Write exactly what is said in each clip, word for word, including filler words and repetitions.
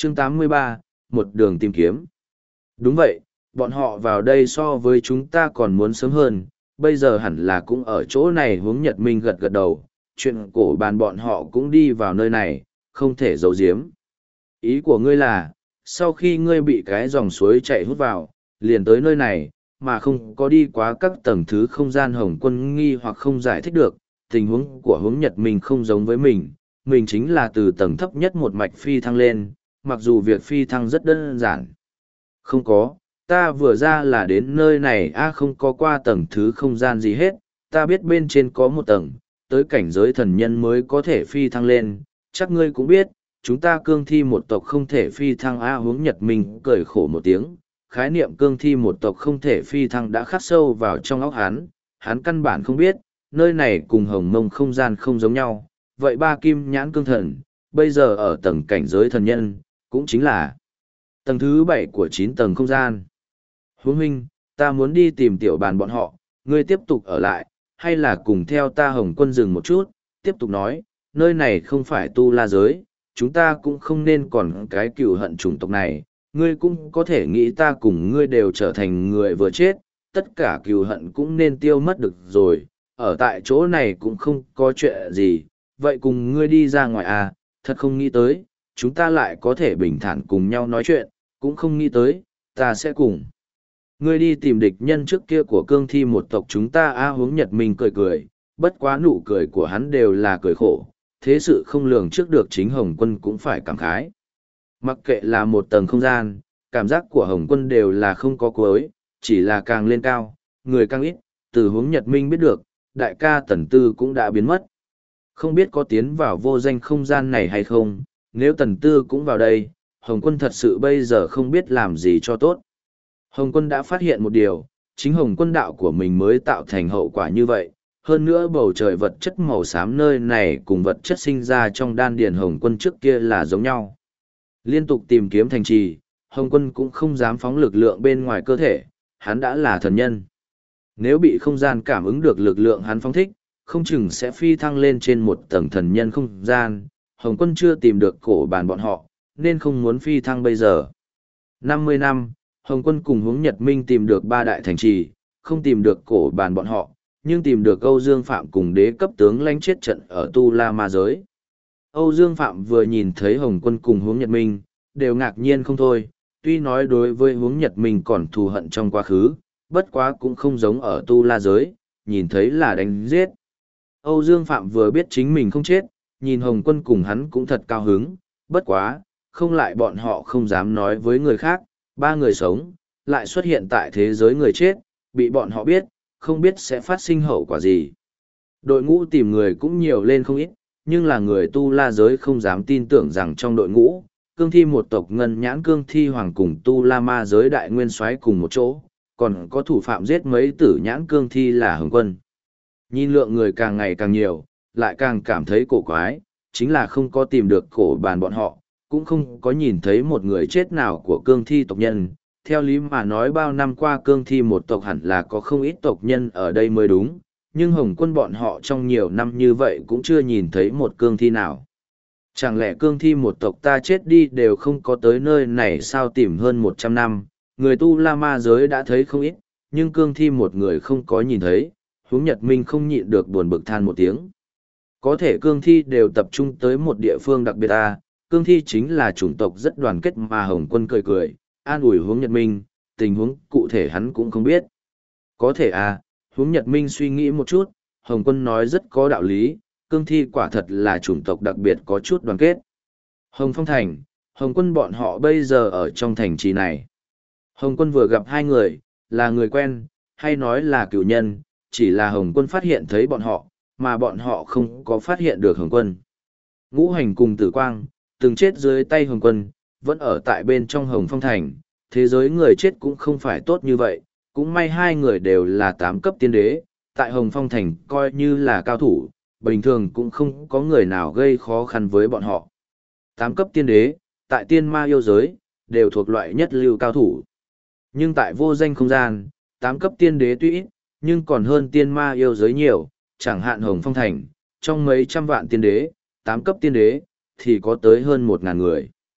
chương tám mươi ba, một đường tìm kiếm. Đúng vậy, bọn họ vào đây so với chúng ta còn muốn sớm hơn, bây giờ hẳn là cũng ở chỗ này. Hướng Nhật Minh gật gật đầu, chuyện cổ bàn bọn họ cũng đi vào nơi này, không thể giấu giếm. Ý của ngươi là, sau khi ngươi bị cái dòng suối chạy hút vào, liền tới nơi này, mà không có đi quá các tầng thứ không gian. Hồng Quân nghi hoặc không giải thích được, tình huống của Hướng Nhật Minh không giống với mình, mình chính là từ tầng thấp nhất một mạch phi thăng lên, mặc dù việc phi thăng rất đơn giản. Không có, ta vừa ra là đến nơi này a không có qua tầng thứ không gian gì hết, ta biết bên trên có một tầng, tới cảnh giới thần nhân mới có thể phi thăng lên, chắc ngươi cũng biết, chúng ta cương thi một tộc không thể phi thăng a. Hướng Nhật Minh cười khổ một tiếng, khái niệm cương thi một tộc không thể phi thăng đã khắc sâu vào trong óc hắn, hắn căn bản không biết, nơi này cùng hồng mông không gian không giống nhau, vậy ba kim nhãn cương thần, bây giờ ở tầng cảnh giới thần nhân, cũng chính là tầng thứ bảy của chín tầng không gian. Hướng huynh, ta muốn đi tìm tiểu bàn bọn họ, ngươi tiếp tục ở lại, hay là cùng theo ta. Hồng Quân dừng một chút, tiếp tục nói, nơi này không phải tu la giới, chúng ta cũng không nên còn cái cừu hận chủng tộc này, ngươi cũng có thể nghĩ ta cùng ngươi đều trở thành người vừa chết, tất cả cừu hận cũng nên tiêu mất được rồi, ở tại chỗ này cũng không có chuyện gì, vậy cùng ngươi đi ra ngoài à, thật không nghĩ tới, chúng ta lại có thể bình thản cùng nhau nói chuyện, cũng không nghĩ tới, ta sẽ cùng ngươi đi tìm địch nhân trước kia của cương thi một tộc chúng ta a. Hướng Nhật Minh cười cười, bất quá nụ cười của hắn đều là cười khổ, thế sự không lường trước được, chính Hồng Quân cũng phải cảm khái. Mặc kệ là một tầng không gian, cảm giác của Hồng Quân đều là không có cuối, chỉ là càng lên cao, người càng ít, từ Hướng Nhật Minh biết được, đại ca Tần Tư cũng đã biến mất. Không biết có tiến vào vô danh không gian này hay không, nếu Tần Tư cũng vào đây, Hồng Quân thật sự bây giờ không biết làm gì cho tốt. Hồng Quân đã phát hiện một điều, chính Hồng Quân đạo của mình mới tạo thành hậu quả như vậy. Hơn nữa bầu trời vật chất màu xám nơi này cùng vật chất sinh ra trong đan điền Hồng Quân trước kia là giống nhau. Liên tục tìm kiếm thành trì, Hồng Quân cũng không dám phóng lực lượng bên ngoài cơ thể, hắn đã là thần nhân. Nếu bị không gian cảm ứng được lực lượng hắn phóng thích, không chừng sẽ phi thăng lên trên một tầng thần nhân không gian. Hồng Quân chưa tìm được cổ bàn bọn họ, nên không muốn phi thăng bây giờ. năm mươi năm, Hồng Quân cùng Hướng Nhật Minh tìm được ba đại thành trì, không tìm được cổ bàn bọn họ, nhưng tìm được Âu Dương Phạm cùng đế cấp tướng lãnh chết trận ở Tu La Ma Giới. Âu Dương Phạm vừa nhìn thấy Hồng Quân cùng Hướng Nhật Minh, đều ngạc nhiên không thôi, tuy nói đối với Hướng Nhật Minh còn thù hận trong quá khứ, bất quá cũng không giống ở Tu La Giới, nhìn thấy là đánh giết. Âu Dương Phạm vừa biết chính mình không chết, nhìn Hồng Quân cùng hắn cũng thật cao hứng, bất quá, không lại bọn họ không dám nói với người khác, ba người sống, lại xuất hiện tại thế giới người chết, bị bọn họ biết, không biết sẽ phát sinh hậu quả gì. Đội ngũ tìm người cũng nhiều lên không ít, nhưng là người Tu La Giới không dám tin tưởng rằng trong đội ngũ, cương thi một tộc ngân nhãn cương thi hoàng cùng Tu La Ma Giới đại nguyên soái cùng một chỗ, còn có thủ phạm giết mấy tử nhãn cương thi là Hồng Quân. Nhìn lượng người càng ngày càng nhiều, lại càng cảm thấy cổ quái, chính là không có tìm được cổ bàn bọn họ, cũng không có nhìn thấy một người chết nào của cương thi tộc nhân. Theo lý mà nói bao năm qua cương thi một tộc hẳn là có không ít tộc nhân ở đây mới đúng, nhưng Hồng Quân bọn họ trong nhiều năm như vậy cũng chưa nhìn thấy một cương thi nào. Chẳng lẽ cương thi một tộc ta chết đi đều không có tới nơi này sao? Tìm hơn một trăm năm, người Tu La Ma Giới đã thấy không ít, nhưng cương thi một người không có nhìn thấy. Hướng Nhật Minh không nhịn được buồn bực than một tiếng. Có thể cương thi đều tập trung tới một địa phương đặc biệt à, cương thi chính là chủng tộc rất đoàn kết mà. Hồng Quân cười cười, an ủi Hướng Nhật Minh, tình huống cụ thể hắn cũng không biết. Có thể à, Hướng Nhật Minh suy nghĩ một chút, Hồng Quân nói rất có đạo lý, cương thi quả thật là chủng tộc đặc biệt có chút đoàn kết. Hồng Phong Thành, Hồng Quân bọn họ bây giờ ở trong thành trì này. Hồng Quân vừa gặp hai người, là người quen, hay nói là cựu nhân, chỉ là Hồng Quân phát hiện thấy bọn họ, mà bọn họ không có phát hiện được Hồng Quân. Ngũ Hành cùng Tử Quang, từng chết dưới tay Hồng Quân, vẫn ở tại bên trong Hồng Phong Thành, thế giới người chết cũng không phải tốt như vậy, cũng may hai người đều là tám cấp tiên đế, tại Hồng Phong Thành coi như là cao thủ, bình thường cũng không có người nào gây khó khăn với bọn họ. Tám cấp tiên đế, tại tiên ma yêu giới, đều thuộc loại nhất lưu cao thủ. Nhưng tại vô danh không gian, tám cấp tiên đế tuy ít, nhưng còn hơn tiên ma yêu giới nhiều, chẳng hạn Hồng Phong Thành, trong mấy trăm vạn tiên đế, tám cấp tiên đế, thì có tới hơn một ngàn người.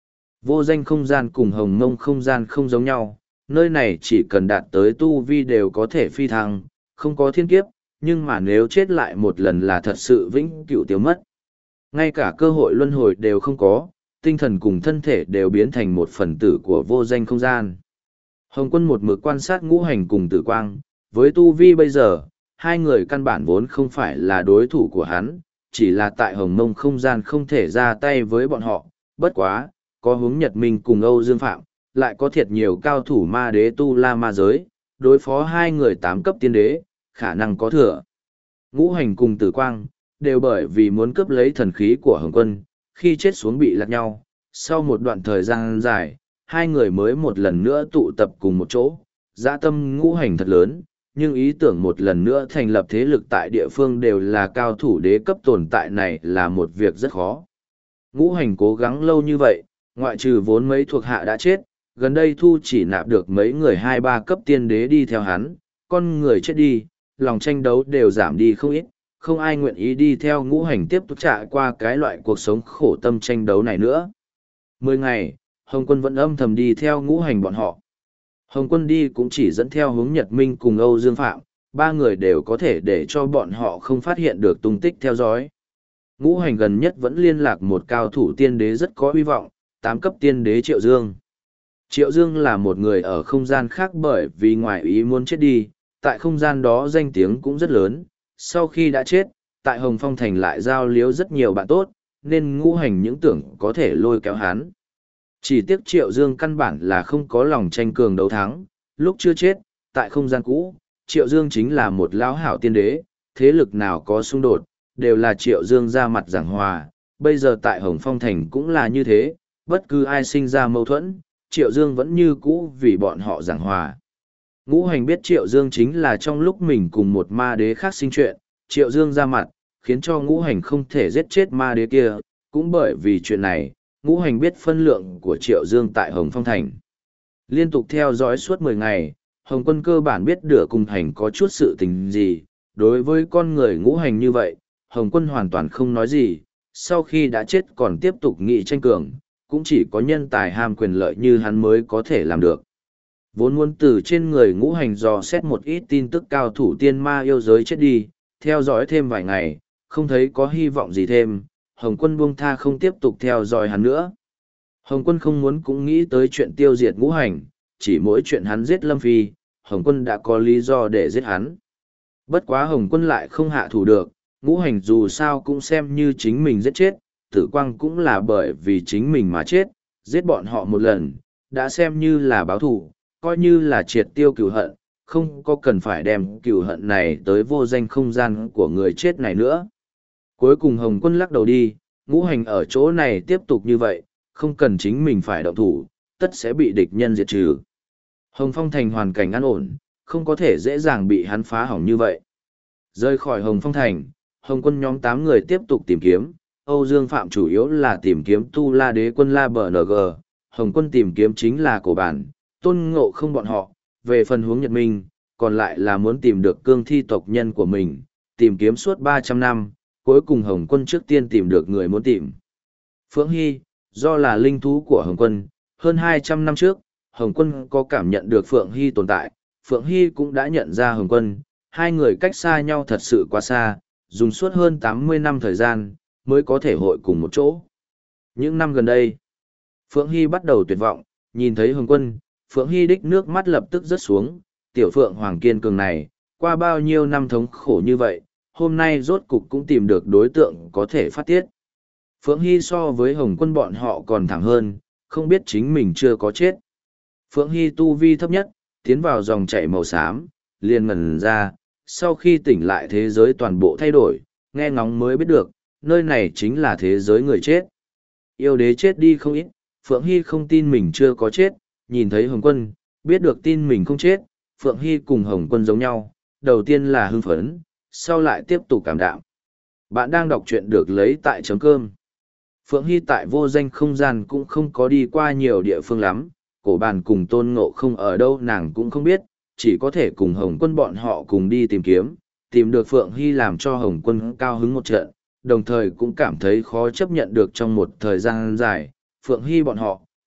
Vô danh không gian cùng hồng mông không gian không giống nhau, nơi này chỉ cần đạt tới tu vi đều có thể phi thăng, không có thiên kiếp, nhưng mà nếu chết lại một lần là thật sự vĩnh cửu tiêu mất. Ngay cả cơ hội luân hồi đều không có, tinh thần cùng thân thể đều biến thành một phần tử của vô danh không gian. Hồng Quân một mực quan sát ngũ hành cùng tử quang, với tu vi bây giờ, hai người căn bản vốn không phải là đối thủ của hắn, chỉ là tại hồng mông không gian không thể ra tay với bọn họ, bất quá, có hướng Nhật Minh cùng Âu Dương Phạm, lại có thiệt nhiều cao thủ ma đế tu la ma giới, đối phó hai người tám cấp tiên đế, khả năng có thừa. Ngũ hành cùng tử quang, đều bởi vì muốn cướp lấy thần khí của Hồng Quân, khi chết xuống bị lạc nhau, sau một đoạn thời gian dài, hai người mới một lần nữa tụ tập cùng một chỗ, dã tâm ngũ hành thật lớn, nhưng ý tưởng một lần nữa thành lập thế lực tại địa phương đều là cao thủ đế cấp tồn tại này là một việc rất khó. Ngũ hành cố gắng lâu như vậy, ngoại trừ vốn mấy thuộc hạ đã chết, gần đây thu chỉ nạp được mấy người hai ba cấp tiên đế đi theo hắn, con người chết đi, lòng tranh đấu đều giảm đi không ít, không ai nguyện ý đi theo ngũ hành tiếp tục trải qua cái loại cuộc sống khổ tâm tranh đấu này nữa. Mười ngày, Hồng Quân vẫn âm thầm đi theo ngũ hành bọn họ. Hồng Quân đi cũng chỉ dẫn theo hướng Nhật Minh cùng Âu Dương Phạm, ba người đều có thể để cho bọn họ không phát hiện được tung tích theo dõi. Ngũ hành gần nhất vẫn liên lạc một cao thủ tiên đế rất có hy vọng, tám cấp tiên đế Triệu Dương. Triệu Dương là một người ở không gian khác bởi vì ngoài ý muốn chết đi, tại không gian đó danh tiếng cũng rất lớn, sau khi đã chết, tại Hồng Phong Thành lại giao liếu rất nhiều bạn tốt, nên ngũ hành những tưởng có thể lôi kéo hắn. Chỉ tiếc Triệu Dương căn bản là không có lòng tranh cường đấu thắng, lúc chưa chết, tại không gian cũ, Triệu Dương chính là một lão hảo tiên đế, thế lực nào có xung đột, đều là Triệu Dương ra mặt giảng hòa, bây giờ tại Hồng Phong Thành cũng là như thế, bất cứ ai sinh ra mâu thuẫn, Triệu Dương vẫn như cũ vì bọn họ giảng hòa. Ngũ hành biết Triệu Dương chính là trong lúc mình cùng một ma đế khác sinh chuyện, Triệu Dương ra mặt, khiến cho ngũ hành không thể giết chết ma đế kia, cũng bởi vì chuyện này, ngũ hành biết phân lượng của Triệu Dương tại Hồng Phong Thành. Liên tục theo dõi suốt mười ngày, Hồng Quân cơ bản biết Đửa Cùng Hành có chút sự tình gì, đối với con người ngũ hành như vậy, Hồng Quân hoàn toàn không nói gì, sau khi đã chết còn tiếp tục nghị tranh cường, cũng chỉ có nhân tài ham quyền lợi như hắn mới có thể làm được. Vốn muốn từ trên người ngũ hành dò xét một ít tin tức cao thủ tiên ma yêu giới chết đi, theo dõi thêm vài ngày, không thấy có hy vọng gì thêm, Hồng Quân buông tha không tiếp tục theo dõi hắn nữa. Hồng Quân không muốn cũng nghĩ tới chuyện tiêu diệt ngũ hành, chỉ mỗi chuyện hắn giết Lâm Phi, Hồng Quân đã có lý do để giết hắn. Bất quá Hồng Quân lại không hạ thủ được, ngũ hành dù sao cũng xem như chính mình giết chết, tử quang cũng là bởi vì chính mình mà chết, giết bọn họ một lần, đã xem như là báo thù, coi như là triệt tiêu cửu hận, không có cần phải đem cửu hận này tới vô danh không gian của người chết này nữa. Cuối cùng Hồng Quân lắc đầu đi, ngũ hành ở chỗ này tiếp tục như vậy, không cần chính mình phải động thủ, tất sẽ bị địch nhân diệt trừ. Hồng Phong Thành hoàn cảnh an ổn, không có thể dễ dàng bị hắn phá hỏng như vậy. Rời khỏi Hồng Phong Thành, Hồng Quân nhóm tám người tiếp tục tìm kiếm, Âu Dương Phạm chủ yếu là tìm kiếm Tu La Đế quân La bờ en giê, Hồng Quân tìm kiếm chính là cổ bản, Tôn Ngộ Không bọn họ, về phần hướng Nhật Minh, còn lại là muốn tìm được cương thi tộc nhân của mình, tìm kiếm suốt ba trăm năm, cuối cùng Hồng Quân trước tiên tìm được người muốn tìm. Phượng Hy, do là linh thú của Hồng Quân, hơn hai trăm năm trước, Hồng Quân có cảm nhận được Phượng Hy tồn tại, Phượng Hy cũng đã nhận ra Hồng Quân, hai người cách xa nhau thật sự quá xa, dùng suốt hơn tám mươi năm thời gian, mới có thể hội cùng một chỗ. Những năm gần đây, Phượng Hy bắt đầu tuyệt vọng, nhìn thấy Hồng Quân, Phượng Hy đích nước mắt lập tức rớt xuống, tiểu Phượng Hoàng kiên cường này, qua bao nhiêu năm thống khổ như vậy, hôm nay rốt cục cũng tìm được đối tượng có thể phát tiết. Phượng Hy so với Hồng Quân bọn họ còn thẳng hơn, không biết chính mình chưa có chết. Phượng Hy tu vi thấp nhất, tiến vào dòng chảy màu xám, liền ngẩn ra, sau khi tỉnh lại thế giới toàn bộ thay đổi, nghe ngóng mới biết được, nơi này chính là thế giới người chết. Yêu đế chết đi không ít, Phượng Hy không tin mình chưa có chết, nhìn thấy Hồng Quân, biết được tin mình không chết, Phượng Hy cùng Hồng Quân giống nhau, đầu tiên là hưng phấn, sau lại tiếp tục cảm đạm. Bạn đang đọc truyện được lấy tại chấm cơm. Phượng Hy tại vô danh không gian cũng không có đi qua nhiều địa phương lắm, cổ bàn cùng Tôn Ngộ Không ở đâu nàng cũng không biết, chỉ có thể cùng Hồng Quân bọn họ cùng đi tìm kiếm, tìm được Phượng Hy làm cho Hồng Quân cao hứng một trận, đồng thời cũng cảm thấy khó chấp nhận được trong một thời gian dài, Phượng Hy bọn họ,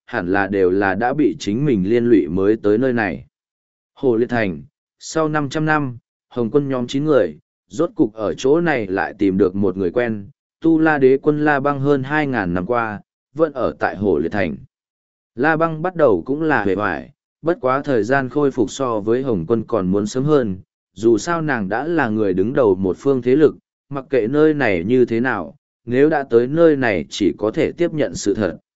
hẳn là đều là đã bị chính mình liên lụy mới tới nơi này. Hồ Liệt Thành, sau năm trăm năm, Hồng quân nhóm chín người, rốt cục ở chỗ này lại tìm được một người quen, Tu La Đế quân La Băng hơn hai ngàn năm qua, vẫn ở tại Hồ Liệt Thành. La Băng bắt đầu cũng là hề hoài, bất quá thời gian khôi phục so với Hồng quân còn muốn sớm hơn, dù sao nàng đã là người đứng đầu một phương thế lực, mặc kệ nơi này như thế nào, nếu đã tới nơi này chỉ có thể tiếp nhận sự thật.